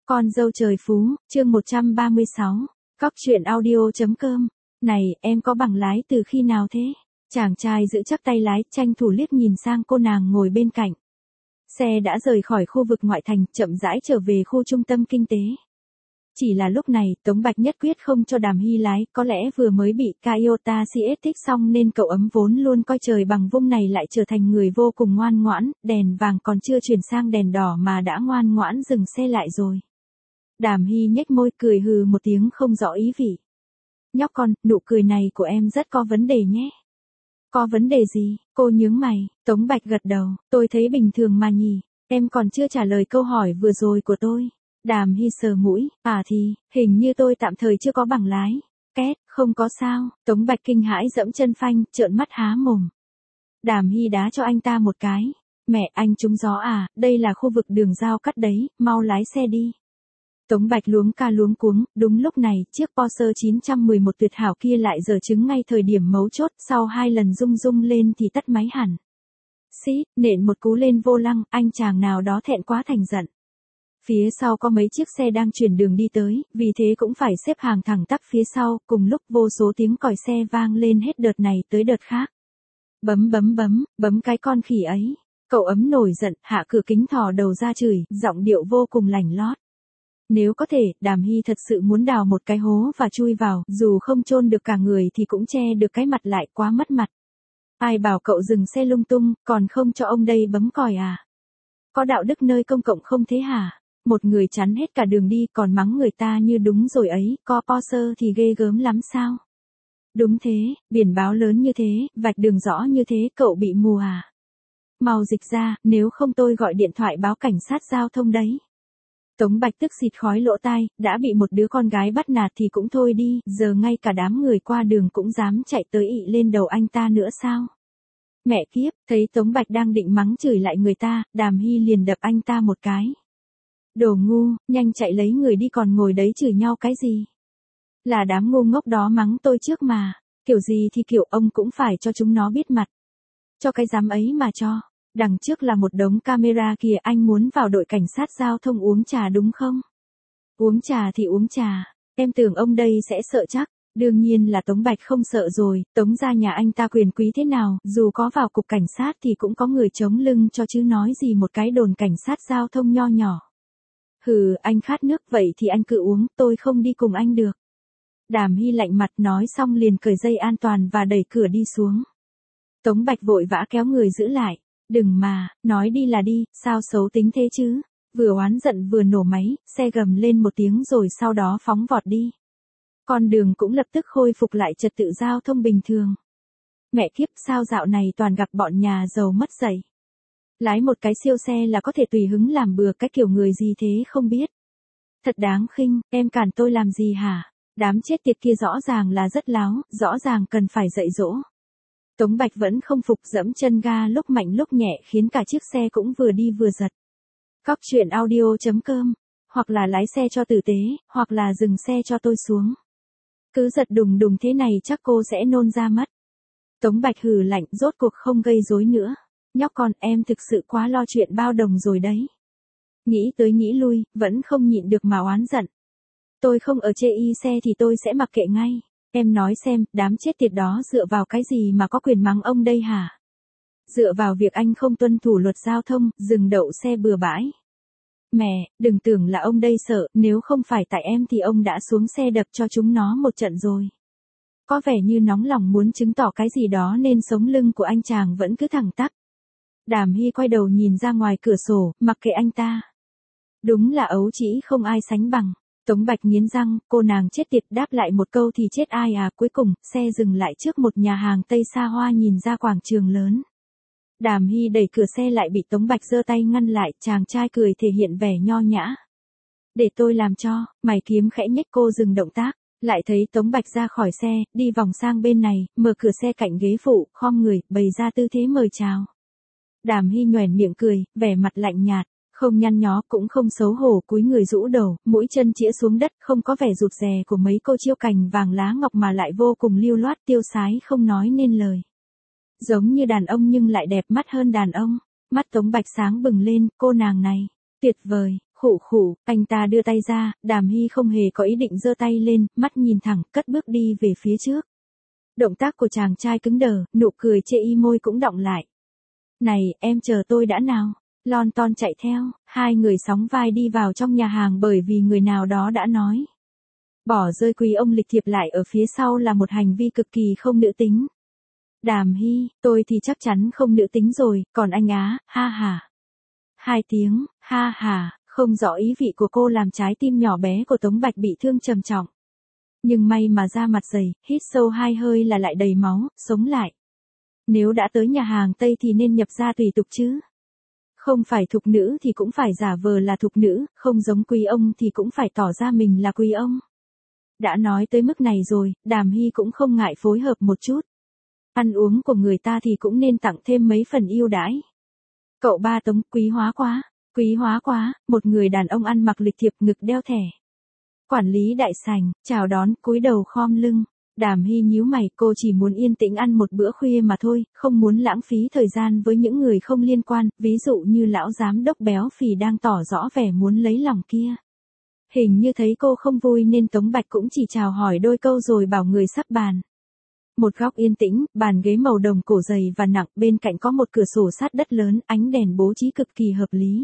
Con dâu trời phú, chương 136, cóc truyện audio.com. Này, em có bằng lái từ khi nào thế? Chàng trai giữ chắc tay lái, tranh thủ liếc nhìn sang cô nàng ngồi bên cạnh. Xe đã rời khỏi khu vực ngoại thành, chậm rãi trở về khu trung tâm kinh tế. Chỉ là lúc này, Tống Bạch nhất quyết không cho Đàm Hy lái, có lẽ vừa mới bị Toyota CS thích xong nên cậu ấm vốn luôn coi trời bằng vung này lại trở thành người vô cùng ngoan ngoãn, đèn vàng còn chưa chuyển sang đèn đỏ mà đã ngoan ngoãn dừng xe lại rồi. Đàm Hy nhếch môi cười hừ một tiếng không rõ ý vị. Nhóc con, nụ cười này của em rất có vấn đề nhé. Có vấn đề gì? Cô nhướng mày, Tống Bạch gật đầu, tôi thấy bình thường mà nhỉ, em còn chưa trả lời câu hỏi vừa rồi của tôi. Đàm Hy sờ mũi, thì, hình như tôi tạm thời chưa có bằng lái. Két, không có sao, Tống Bạch kinh hãi dẫm chân phanh, trợn mắt há mồm. Đàm Hy đá cho anh ta một cái. Mẹ, anh trúng gió à, đây là khu vực đường giao cắt đấy, mau lái xe đi. Tống Bạch luống ca luống cuống, đúng lúc này, chiếc Porsche 911 tuyệt hảo kia lại giở trứng ngay thời điểm mấu chốt, sau 2 lần rung rung lên thì tắt máy hẳn. Xít, nện một cú lên vô lăng, anh chàng nào đó thẹn quá thành giận. Phía sau có mấy chiếc xe đang chuyển đường đi tới, vì thế cũng phải xếp hàng thẳng tắp phía sau, cùng lúc vô số tiếng còi xe vang lên hết đợt này tới đợt khác. Bấm cái con khỉ ấy. Cậu ấm nổi giận, hạ cửa kính thò đầu ra chửi, giọng điệu vô cùng lảnh lót. Nếu có thể, Đàm Hy thật sự muốn đào một cái hố và chui vào, dù không chôn được cả người thì cũng che được cái mặt lại, quá mất mặt. Ai bảo cậu dừng xe lung tung, còn không cho ông đây bấm còi à? Có đạo đức nơi công cộng không thế hả? Một người chắn hết cả đường đi còn mắng người ta như đúng rồi ấy, có Porsche thì ghê gớm lắm sao? Đúng thế, biển báo lớn như thế, vạch đường rõ như thế, cậu bị mù à? Mau dịch ra, nếu không tôi gọi điện thoại báo cảnh sát giao thông đấy. Tống Bạch tức xịt khói lỗ tai, đã bị một đứa con gái bắt nạt thì cũng thôi đi, giờ ngay cả đám người qua đường cũng dám chạy tới ị lên đầu anh ta nữa sao? Mẹ kiếp, thấy Tống Bạch đang định mắng chửi lại người ta, Đàm Hy liền đập anh ta một cái. Đồ ngu, nhanh chạy lấy người đi còn ngồi đấy chửi nhau cái gì? Là đám ngu ngốc đó mắng tôi trước mà, kiểu gì thì kiểu ông cũng phải cho chúng nó biết mặt. Cho cái dám ấy mà cho. Đằng trước là một đống camera kìa, anh muốn vào đội cảnh sát giao thông uống trà đúng không? Uống trà thì uống trà, em tưởng ông đây sẽ sợ chắc. Đương nhiên là Tống Bạch không sợ rồi, Tống gia nhà anh ta quyền quý thế nào, dù có vào cục cảnh sát thì cũng có người chống lưng cho chứ nói gì một cái đồn cảnh sát giao thông nho nhỏ. Hừ, anh khát nước vậy thì anh cứ uống, tôi không đi cùng anh được. Đàm Hy lạnh mặt nói xong liền cởi dây an toàn và đẩy cửa đi xuống. Tống Bạch vội vã kéo người giữ lại. Đừng mà, nói đi là đi, sao xấu tính thế chứ? Vừa oán giận vừa nổ máy, xe gầm lên một tiếng rồi sau đó phóng vọt đi. Con đường cũng lập tức khôi phục lại trật tự giao thông bình thường. Mẹ kiếp, sao dạo này toàn gặp bọn nhà giàu mất dạy. Lái một cái siêu xe là có thể tùy hứng làm bừa cái kiểu người gì thế không biết. Thật đáng khinh, em cản tôi làm gì hả? Đám chết tiệt kia rõ ràng là rất láo, rõ ràng cần phải dạy dỗ. Tống Bạch vẫn không phục, dẫm chân ga lúc mạnh lúc nhẹ khiến cả chiếc xe cũng vừa đi vừa giật. Cóc truyện audio.com, hoặc là lái xe cho tử tế, hoặc là dừng xe cho tôi xuống. Cứ giật đùng đùng thế này chắc cô sẽ nôn ra mất. Tống Bạch hừ lạnh, rốt cuộc không gây rối nữa. Nhóc con, em thực sự quá lo chuyện bao đồng rồi đấy. Nghĩ tới nghĩ lui, vẫn không nhịn được mà oán giận. Tôi không ở chê y xe thì tôi sẽ mặc kệ ngay. Em nói xem, đám chết tiệt đó dựa vào cái gì mà có quyền mắng ông đây hả? Dựa vào việc anh không tuân thủ luật giao thông, dừng đậu xe bừa bãi. Mẹ, đừng tưởng là ông đây sợ, nếu không phải tại em thì ông đã xuống xe đập cho chúng nó một trận rồi. Có vẻ như nóng lòng muốn chứng tỏ cái gì đó nên sống lưng của anh chàng vẫn cứ thẳng tắp. Đàm Hy quay đầu nhìn ra ngoài cửa sổ, mặc kệ anh ta. Đúng là ấu trĩ không ai sánh bằng. Tống Bạch nghiến răng, cô nàng chết tiệt đáp lại một câu thì chết ai à. Cuối cùng, xe dừng lại trước một nhà hàng Tây xa hoa nhìn ra quảng trường lớn. Đàm Hy đẩy cửa xe lại bị Tống Bạch giơ tay ngăn lại, chàng trai cười thể hiện vẻ nho nhã. Để tôi làm cho, mày kiếm khẽ nhếch cô dừng động tác, lại thấy Tống Bạch ra khỏi xe, đi vòng sang bên này, mở cửa xe cạnh ghế phụ, khom người, bày ra tư thế mời chào. Đàm Hy nhoẻn miệng cười, vẻ mặt lạnh nhạt. Không nhăn nhó cũng không xấu hổ, cúi người rũ đầu, mũi chân chĩa xuống đất, không có vẻ rụt rè của mấy cô chiêu cành vàng lá ngọc mà lại vô cùng lưu loát tiêu sái không nói nên lời. Giống như đàn ông nhưng lại đẹp mắt hơn đàn ông. Mắt Tống Bạch sáng bừng lên, cô nàng này, tuyệt vời, Khụ khụ, anh ta đưa tay ra, Đàm Hy không hề có ý định giơ tay lên, mắt nhìn thẳng, cất bước đi về phía trước. Động tác của chàng trai cứng đờ, nụ cười chê y môi cũng đọng lại. Này, em chờ tôi đã nào. Lon ton chạy theo, hai người sóng vai đi vào trong nhà hàng bởi vì người nào đó đã nói. Bỏ rơi quý ông lịch thiệp lại ở phía sau là một hành vi cực kỳ không nữ tính. Đàm Hy, tôi thì chắc chắn không nữ tính rồi, còn anh á, ha ha. Hai tiếng, ha ha, không rõ ý vị của cô làm trái tim nhỏ bé của Tống Bạch bị thương trầm trọng. Nhưng may mà da mặt dày, hít sâu hai hơi là lại đầy máu, sống lại. Nếu đã tới nhà hàng Tây thì nên nhập gia tùy tục chứ. Không phải thục nữ thì cũng phải giả vờ là thục nữ, không giống quý ông thì cũng phải tỏ ra mình là quý ông. Đã nói tới mức này rồi, Đàm Hy cũng không ngại phối hợp một chút. Ăn uống của người ta thì cũng nên tặng thêm mấy phần yêu đãi. Cậu ba Tống, quý hóa quá, một người đàn ông ăn mặc lịch thiệp ngực đeo thẻ. Quản lý đại sảnh, chào đón, cúi đầu khom lưng. Đàm Hy nhíu mày, cô chỉ muốn yên tĩnh ăn một bữa khuya mà thôi, không muốn lãng phí thời gian với những người không liên quan, ví dụ như lão giám đốc béo phì đang tỏ rõ vẻ muốn lấy lòng kia. Hình như thấy cô không vui nên Tống Bạch cũng chỉ chào hỏi đôi câu rồi bảo người sắp bàn. Một góc yên tĩnh, bàn ghế màu đồng cổ dày và nặng, bên cạnh có một cửa sổ sát đất lớn, ánh đèn bố trí cực kỳ hợp lý.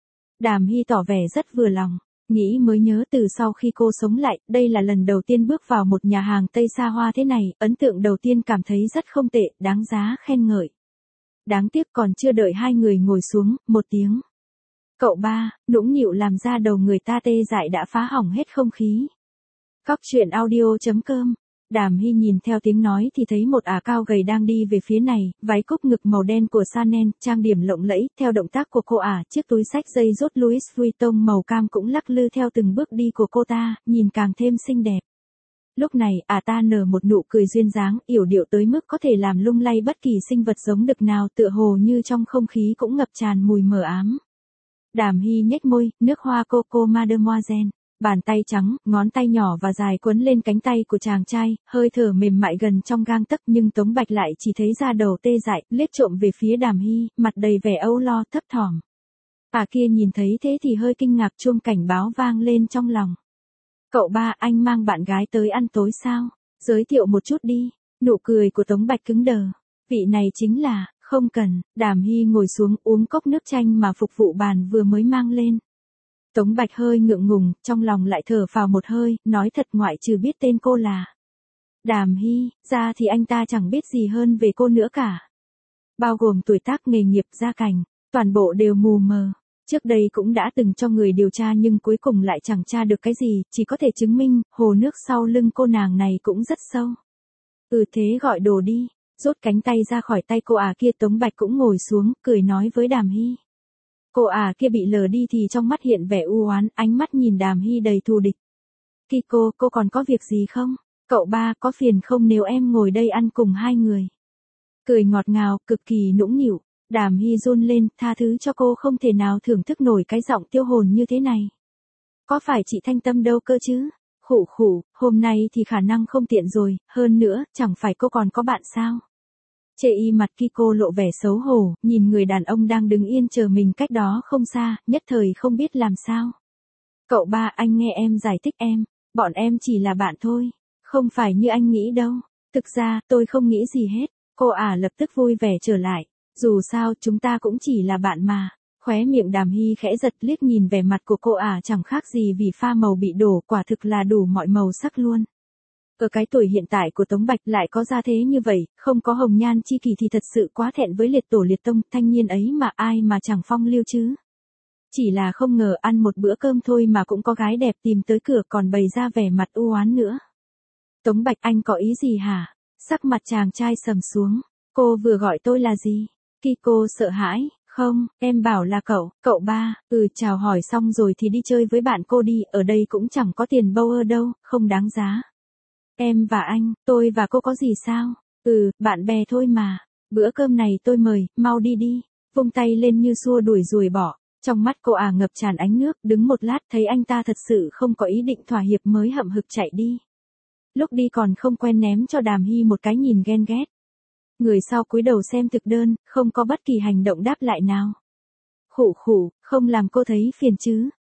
Đàm Hy tỏ vẻ rất vừa lòng. Nghĩ mới nhớ từ sau khi cô sống lại, đây là lần đầu tiên bước vào một nhà hàng Tây xa hoa thế này, ấn tượng đầu tiên cảm thấy rất không tệ, đáng giá khen ngợi. Đáng tiếc còn chưa đợi hai người ngồi xuống, một tiếng. Cậu ba, nũng nịu làm ra đầu người ta tê dại đã phá hỏng hết không khí. Cóc truyện audio.com. Đàm Hy nhìn theo tiếng nói thì thấy một ả cao gầy đang đi về phía này, váy cúc ngực màu đen của Chanel, trang điểm lộng lẫy, theo động tác của cô ả, chiếc túi xách dây rốt Louis Vuitton màu cam cũng lắc lư theo từng bước đi của cô ta, nhìn càng thêm xinh đẹp. Lúc này, ả ta nở một nụ cười duyên dáng, yểu điệu tới mức có thể làm lung lay bất kỳ sinh vật giống đực nào, tựa hồ như trong không khí cũng ngập tràn mùi mờ ám. Đàm Hy nhếch môi, nước hoa coco Mademoiselle. Bàn tay trắng, ngón tay nhỏ và dài quấn lên cánh tay của chàng trai, hơi thở mềm mại gần trong gang tấc nhưng Tống Bạch lại chỉ thấy da đầu tê dại, liếc trộm về phía Đàm Hy, mặt đầy vẻ âu lo thấp thỏm. Kia nhìn thấy thế thì hơi kinh ngạc, chuông cảnh báo vang lên trong lòng. Cậu ba, anh mang bạn gái tới ăn tối sao? Giới thiệu một chút đi. Nụ cười của Tống Bạch cứng đờ. Vị này chính là, không cần. Đàm Hy ngồi xuống uống cốc nước chanh mà phục vụ bàn vừa mới mang lên. Tống Bạch hơi ngượng ngùng, trong lòng lại thở phào một hơi, nói thật ngoại trừ biết tên cô là Đàm Hy, ra thì anh ta chẳng biết gì hơn về cô nữa cả. Bao gồm tuổi tác, nghề nghiệp, gia cảnh, toàn bộ đều mù mờ. Trước đây cũng đã từng cho người điều tra nhưng cuối cùng lại chẳng tra được cái gì, chỉ có thể chứng minh, hồ nước sau lưng cô nàng này cũng rất sâu. Thế gọi đồ đi, rút cánh tay ra khỏi tay cô kia. Tống Bạch cũng ngồi xuống, cười nói với Đàm Hy. Cô kia bị lờ đi thì trong mắt hiện vẻ u oán, ánh mắt nhìn Đàm Hy đầy thù địch. Kiko, cô còn có việc gì không? Cậu ba, có phiền không nếu em ngồi đây ăn cùng hai người? Cười ngọt ngào, cực kỳ nũng nịu. Đàm Hy run lên, tha thứ cho cô không thể nào thưởng thức nổi cái giọng tiêu hồn như thế này. Có phải chị Thanh Tâm đâu cơ chứ? Khụ khụ, hôm nay thì khả năng không tiện rồi, hơn nữa, chẳng phải cô còn có bạn sao? Chê y mặt Kiko lộ vẻ xấu hổ, nhìn người đàn ông đang đứng yên chờ mình cách đó không xa, nhất thời không biết làm sao. Cậu ba, anh nghe em giải thích em, bọn em chỉ là bạn thôi, không phải như anh nghĩ đâu. Thực ra, tôi không nghĩ gì hết. Cô lập tức vui vẻ trở lại. Dù sao, chúng ta cũng chỉ là bạn mà. Khóe miệng Đàm Hy khẽ giật, liếc nhìn vẻ mặt của cô chẳng khác gì vì pha màu bị đổ, quả thực là đủ mọi màu sắc luôn. Ở cái tuổi hiện tại của Tống Bạch lại có gia thế như vậy, không có hồng nhan chi kỳ thì thật sự quá thẹn với liệt tổ liệt tông, thanh niên ấy mà ai mà chẳng phong lưu chứ. Chỉ là không ngờ ăn một bữa cơm thôi mà cũng có gái đẹp tìm tới cửa còn bày ra vẻ mặt u oán nữa. Tống Bạch, anh có ý gì hả? Sắc mặt chàng trai sầm xuống. Cô vừa gọi tôi là gì? Kiko sợ hãi. Không, em bảo là cậu ba. Chào hỏi xong rồi thì đi chơi với bạn cô đi, ở đây cũng chẳng có tiền bâu đâu, không đáng giá. Em và anh, tôi và cô có gì sao? Bạn bè thôi mà. Bữa cơm này tôi mời, mau đi đi. Vung tay lên như xua đuổi ruồi bỏ. Trong mắt cô ngập tràn ánh nước, đứng một lát thấy anh ta thật sự không có ý định thỏa hiệp mới hậm hực chạy đi. Lúc đi còn không quên ném cho Đàm Hy một cái nhìn ghen ghét. Người sau cúi đầu xem thực đơn, không có bất kỳ hành động đáp lại nào. Khụ khụ, không làm cô thấy phiền chứ?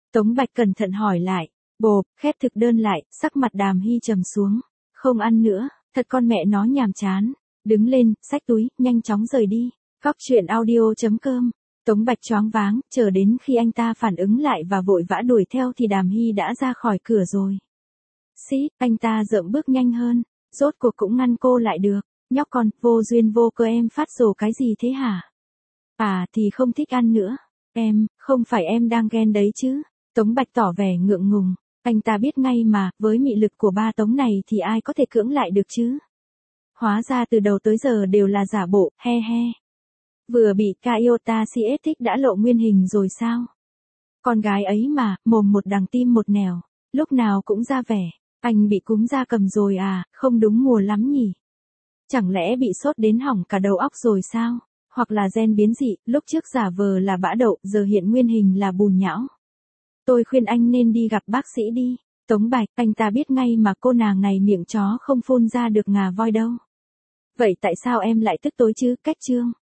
Tống Bạch cẩn thận hỏi lại. Bộp, khép thực đơn lại, sắc mặt Đàm Hy trầm xuống. Không ăn nữa, thật con mẹ nó nhàm chán. Đứng lên, xách túi, nhanh chóng rời đi. Cóc truyện audio.com. Tống Bạch choáng váng, chờ đến khi anh ta phản ứng lại và vội vã đuổi theo thì Đàm Hy đã ra khỏi cửa rồi. Xít, anh ta dậm bước nhanh hơn, rốt cuộc cũng ngăn cô lại được. Nhóc con, vô duyên vô cớ em phát rồ cái gì thế hả? À thì không thích ăn nữa. Em, không phải em đang ghen đấy chứ. Tống Bạch tỏ vẻ ngượng ngùng. Anh ta biết ngay mà, với mị lực của ba Tống này thì ai có thể cưỡng lại được chứ. Hóa ra từ đầu tới giờ đều là giả bộ, he he. Vừa bị Kyota CS thích đã lộ nguyên hình rồi sao? Con gái ấy mà, mồm một đằng tim một nẻo, lúc nào cũng ra vẻ. Anh bị cúm gia cầm rồi à, không đúng mùa lắm nhỉ? Chẳng lẽ bị sốt đến hỏng cả đầu óc rồi sao? Hoặc là gen biến dị, lúc trước giả vờ là bã đậu, giờ hiện nguyên hình là bùn nhão. Tôi khuyên anh nên đi gặp bác sĩ đi. Tống Bạch, anh ta biết ngay mà cô nàng này miệng chó không phun ra được ngà voi đâu. Vậy tại sao em lại tức tối chứ, Cách Trương?